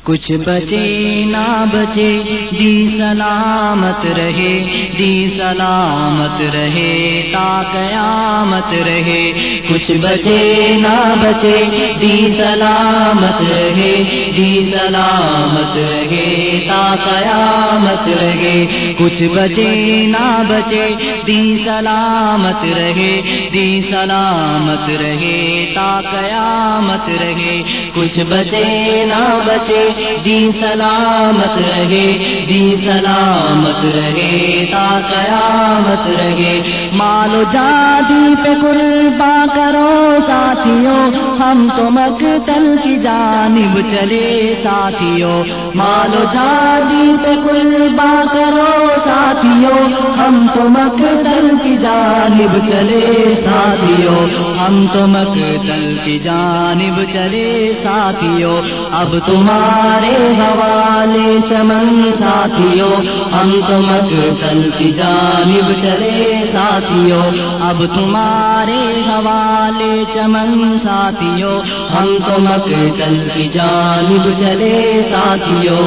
کچھ بچے نہ بچے دی سلامت رہے، دی سلامت رہے تا قیامت رہے۔ کچھ بچے نہ بچے دی سلامت رہے، دی سلامت رہے تا قیامت رہے۔ کچھ بچے نہ بچے دی سلامت رہے، دی سلامت رہے تا قیامت رہے۔ کچھ بچے نہ بچے دی سلامت رہے، دی سلامت رہے تا قیامت رہے۔ مال و جادی پہ قربان کرو ساتھیوں، ہم تو مقتل کی جانب چلے ساتھیوں۔ مال و جادی پہ قربان کرو ساتھیوں، ہم تو مقتل کی جانب چلے ساتھیوں، ہم تو مقتل کی جانب چلے ساتھیوں۔ اب تمہارے حوالے چمن ساتھیوں، ہم تو مقتل کی جانب چلے ساتھیوں۔ اب تمہارے حوالے چمن ساتھیوں، ہم تو مقتل کی جانب چلے ساتھیوں۔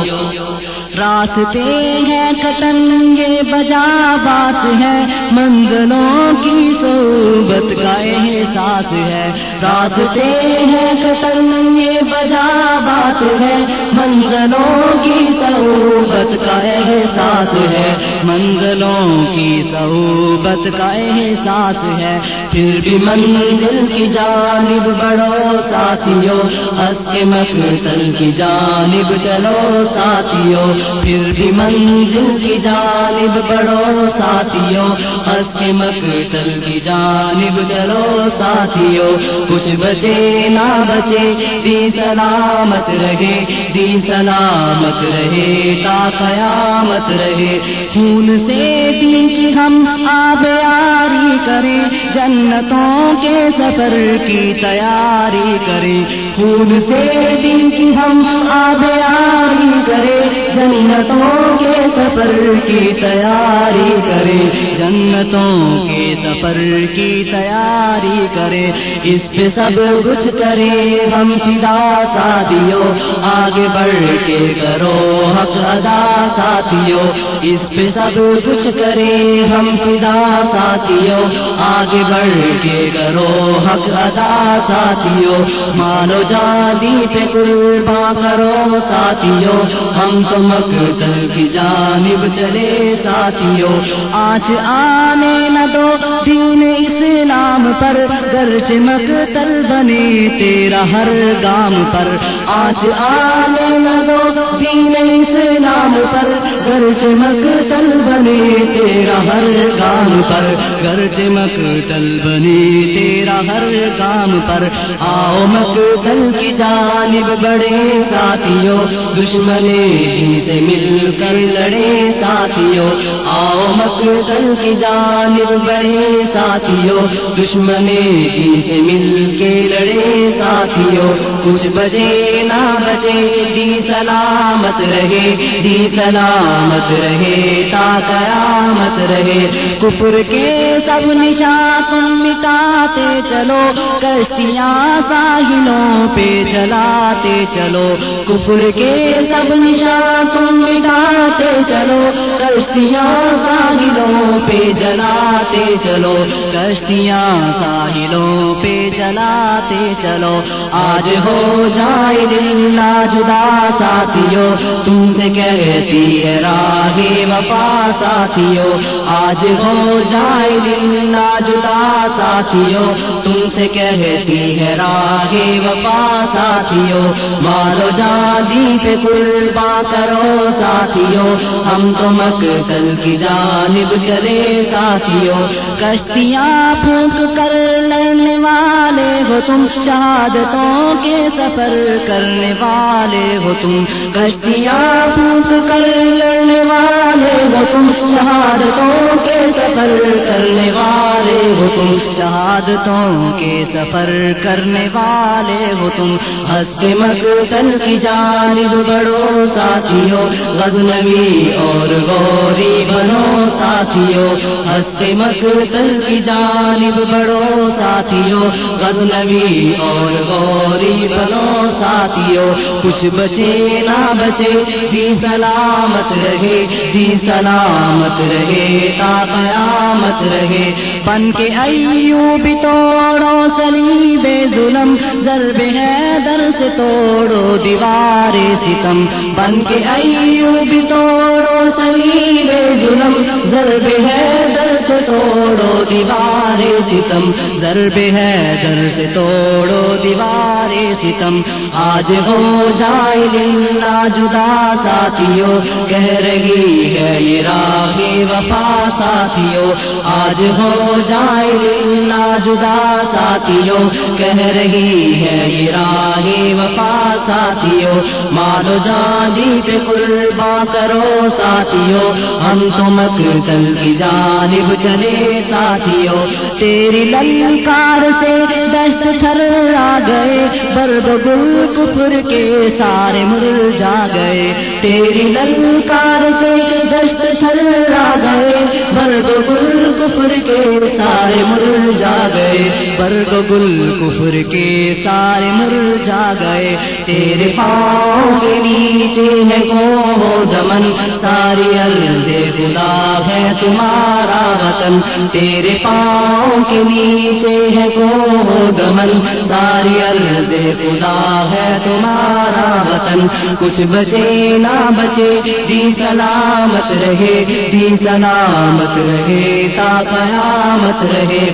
راستے ہیں کٹن یہ بجا بات ہے، منزلوں کی صحبت کا احساس ہے۔ راستے ہیں کٹن یہ بجا بات ہے، منزلوں کی صحبت کا احساس ہے، منزلوں کی صحبت کا احساس ہے۔ پھر بھی منزل کی جانب بڑھو ساتھیوں، ہنس کے مقتل کی جانب چلو ساتھیوں۔ پھر بھی منزل کی جانب بڑھو ساتھیوں، ہنس کے مقتل کی جانب چلو ساتھیوں۔ کچھ بچے نہ بچے دی سلامت رہے، دی سلامت رہے تا قیامت رہے۔ خون سے دین کی ہم آبیاری کریں، جنتوں کے سفر کی تیاری کریں۔ خون سے دین کی ہم آبیاری کریں، جنتوں کے سفر کی تیاری کرے، جنتوں کے سفر کی تیاری کرے۔ اس پہ سب کچھ کرے ہم فدا ساتھیوں، آگے بڑھ کے کرو حق ادا ساتھیوں۔ اس پہ سب کچھ کرے ہم فدا ساتھیوں، آگے بڑھ کے کرو حق ادا ساتھیوں۔ مالو جادی پہ قربان کرو ساتھیوں، ہم تو مقتل کی جانب چلے ساتھیوں۔ آج آنے نہ دو دین اسلام پر، گرچہ مقتل بنے تیرا ہر گام پر۔ آج آنے نہ دو دین اسلام پر، گرچہ مقتل بنے تیرا ہر گام پر، گرچہ مقتل بنے تیرا ہر گام پر۔ آؤ مقتل کی جانب بڑھے ساتھیوں، دشمنے سے مل کر لڑے ساتھیوں۔ آؤ مقتل کی جانب بڑھے ساتھیوں، دشمنے سے مل کے لڑے ساتھیوں۔ کچھ بچے نہ بچے دی سلامت رہے، دی سلامت رہے تا قیامت رہے۔ کفر کے سب نشان تم مٹاتے چلو، کشتیاں ساحلوں پہ چلاتے چلو۔ کفر کے سب نشان تم مٹاتے چلو، کشتیاں ساحلوں پہ جلاتے چلو، کشتیاں ساحلوں پہ جلاتے چلو۔ آج ہو جائے دل جدا ساتھیوں، تم سے کہتی ہے راہ وفا ساتھیوں۔ آج ہو جائے دل جدا ساتھیوں، تم سے کہتی ہے راہ وفا ساتھیوں۔ مالو جادی پہ قربان کرو ساتھیوں، ہم تو مقتل کی جانب چلے ساتھیوں۔ کشتیاں پھونک کر لڑنے والے ہو تم، شہادتوں کے سفر کرنے والے ہو تم۔ کشتیاں پھونک کر لڑنے والے ہو تم، شہادتوں کے سفر کرنے والے ہو تم، شہادتوں کے سفر کرنے والے ہو تم۔ ہنس کے مقتل کی جانب بڑھو ساتھیوں، غزنوی اور غوری بنو ساتھیوں۔ ہنس کے مقتل کی جانب بڑھو ساتھیوں، ساتھیوں غزنوی اور غوری بنو ساتھیوں کچھ بچے نہ بچے دی سلامت رہے دی سلامت رہے تا قیامت رہے بن کے ایوب توڑو صلیب ظلم ضرب حیدر سے توڑو دیوار ستم بن کے ایوب توڑو صلیب ظلم ضرب حیدر سے توڑو دیوار ستم ضرب حیدر سے توڑو دیوار ستم آج ہو جائے للہ جدا ساتھیوں کہہ رہی ہے یہ راہ وفا ساتھیوں آج ہو جائے للہ جدا ساتھیوں کہہ رہی ہے یہ راہ وفا ساتھیوں مال و جان پہ قربان کرو ساتھیوں ہم تو مقتل کی جانب چلے ساتھیوں تیری للکار سے دشت چھرا گئے برد گل کفر کے سارے مرجھا گئے تیری للکار سے دشت چھرا گئے برد گل کفر کے سارے مرجھا گئے برد گل کفر کے سارے مرجھا گئے تیرے پاؤں کے نیچے ہے کو دمن ساری ارض خدا ہے تمہارا وطن تیرے پاؤں کے نیچے ہے کو دمن ساری ارض خدا ہے تمہارا وطن کچھ بچے نہ بچے دی سلامت رہے دی سلامت رہے تا قیامت رہے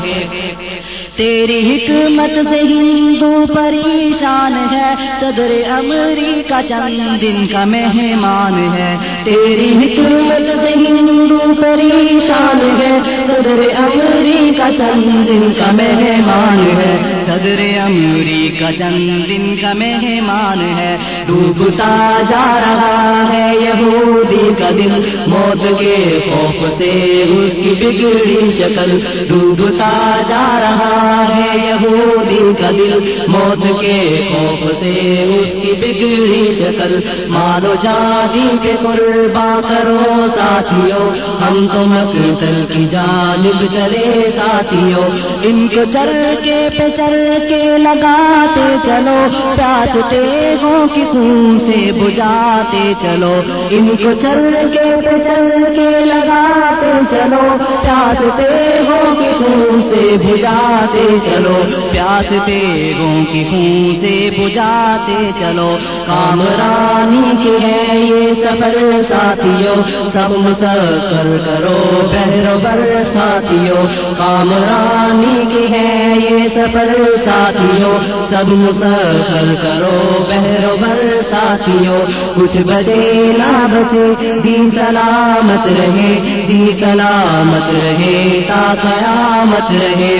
تیری حکمت سے ہندو پریشان ہے صدر امریکہ چند دن کا مہمان ہے تیری حکمت سے ہندو پریشان ہے صدر امریکہ چند دن کا مہمان ہے صدر امریکہ چند دن کا مہمان ہے ڈوبتا جا رہا ہے یہودی کا دل موت کے خوف سے اس کی بگڑی شکل ڈوبتا جا رہا ہے یہودی کا دل موت کے خوف سے اس کی بگڑی شکل مال و جان پہ قربان کرو ساتھیوں ہم تو مقتل کی جانب چلے ساتھیوں ان کو چرکے پہ چرکے لگاتے چلو پیاس تیغوں کی خون سے بجھاتے چلو ان کو چرکے پہ چرکے لگاتے چلو پیاس تیغوں کی خون سے بجھاتے چلو پیاس تیغوں کی خون سے بجھاتے چلو کامرانی کی ہے یہ سفر ساتھیوں سب مسخر کرو بہر بر ساتھیوں کامرانی کی ہے یہ سفر ساتھیوں سب مسخر کرو بہر بر ساتھیوں کچھ بچے نہ بچے دی سلامت رہے دی سلامت رہے تا قیامت رہے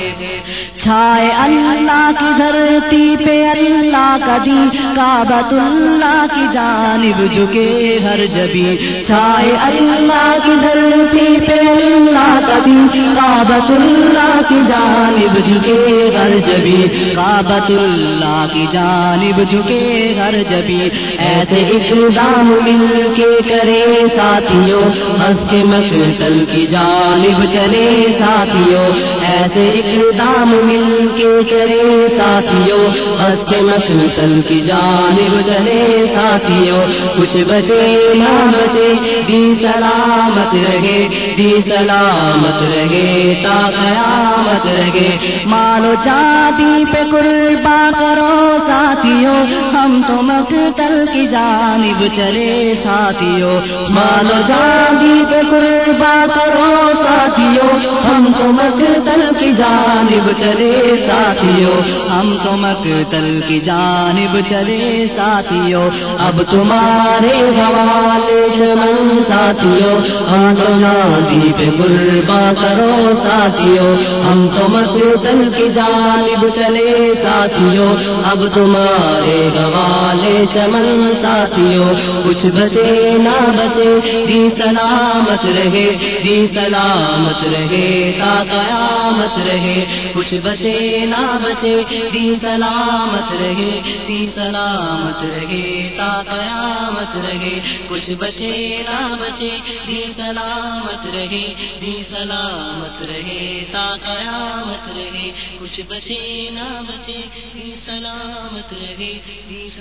چھائے اللہ کی دھرتی پہ اللہ کا دین کعبۃ اللہ کی جانب جھکے ہر جبی چھائے اللہ کی دھرتی پہ اللہ کا دین کعبۃ اللہ کی جانب جھکے ہر جبی کعبۃ اللہ کی جانب جھکے ہر جبی ایسے اقدام مل کے کرے ساتھیوں ہنس کے مقتل کی جانب چلے ساتھیوں ایسے اقدام مل کے کرے ساتھیوں ہنس کے مقتل کی جانب چلے ساتھیوں کچھ بچے نہ بچے دی سلامت رہے دی سلامت رہے تا قیامت رہے مال و جان پہ قربان کرو ساتھیوں ہم تو مقتل کی جانب چلے ساتھیوں مال و جان پہ قربان کرو ساتھیوں ہم تو مقتل کی جانب چلے ساتھیوں ہم تو مقتل کی جانب چلے ساتھیوں اب تمہارے حوالے چمن ساتھیوں ہاتھوں نادی پہ قربان کرو ساتھیوں ہم تو مقتل کی جانب چلے ساتھیوں اب تمہارے حوالے چمن ساتھیوں کچھ بچے نہ بچے دی سلامت رہے دی سلامت رہے تا قیامت رہے کچھ بچے نہ بچے دی سلامت رہے دی سلامت رہے تا قیامت رہے کچھ بچے نہ بچے دی سلامت رہے دی سلامت رہے تا قیامت رہے کچھ بچے نہ بچے دی سلامت رہے دی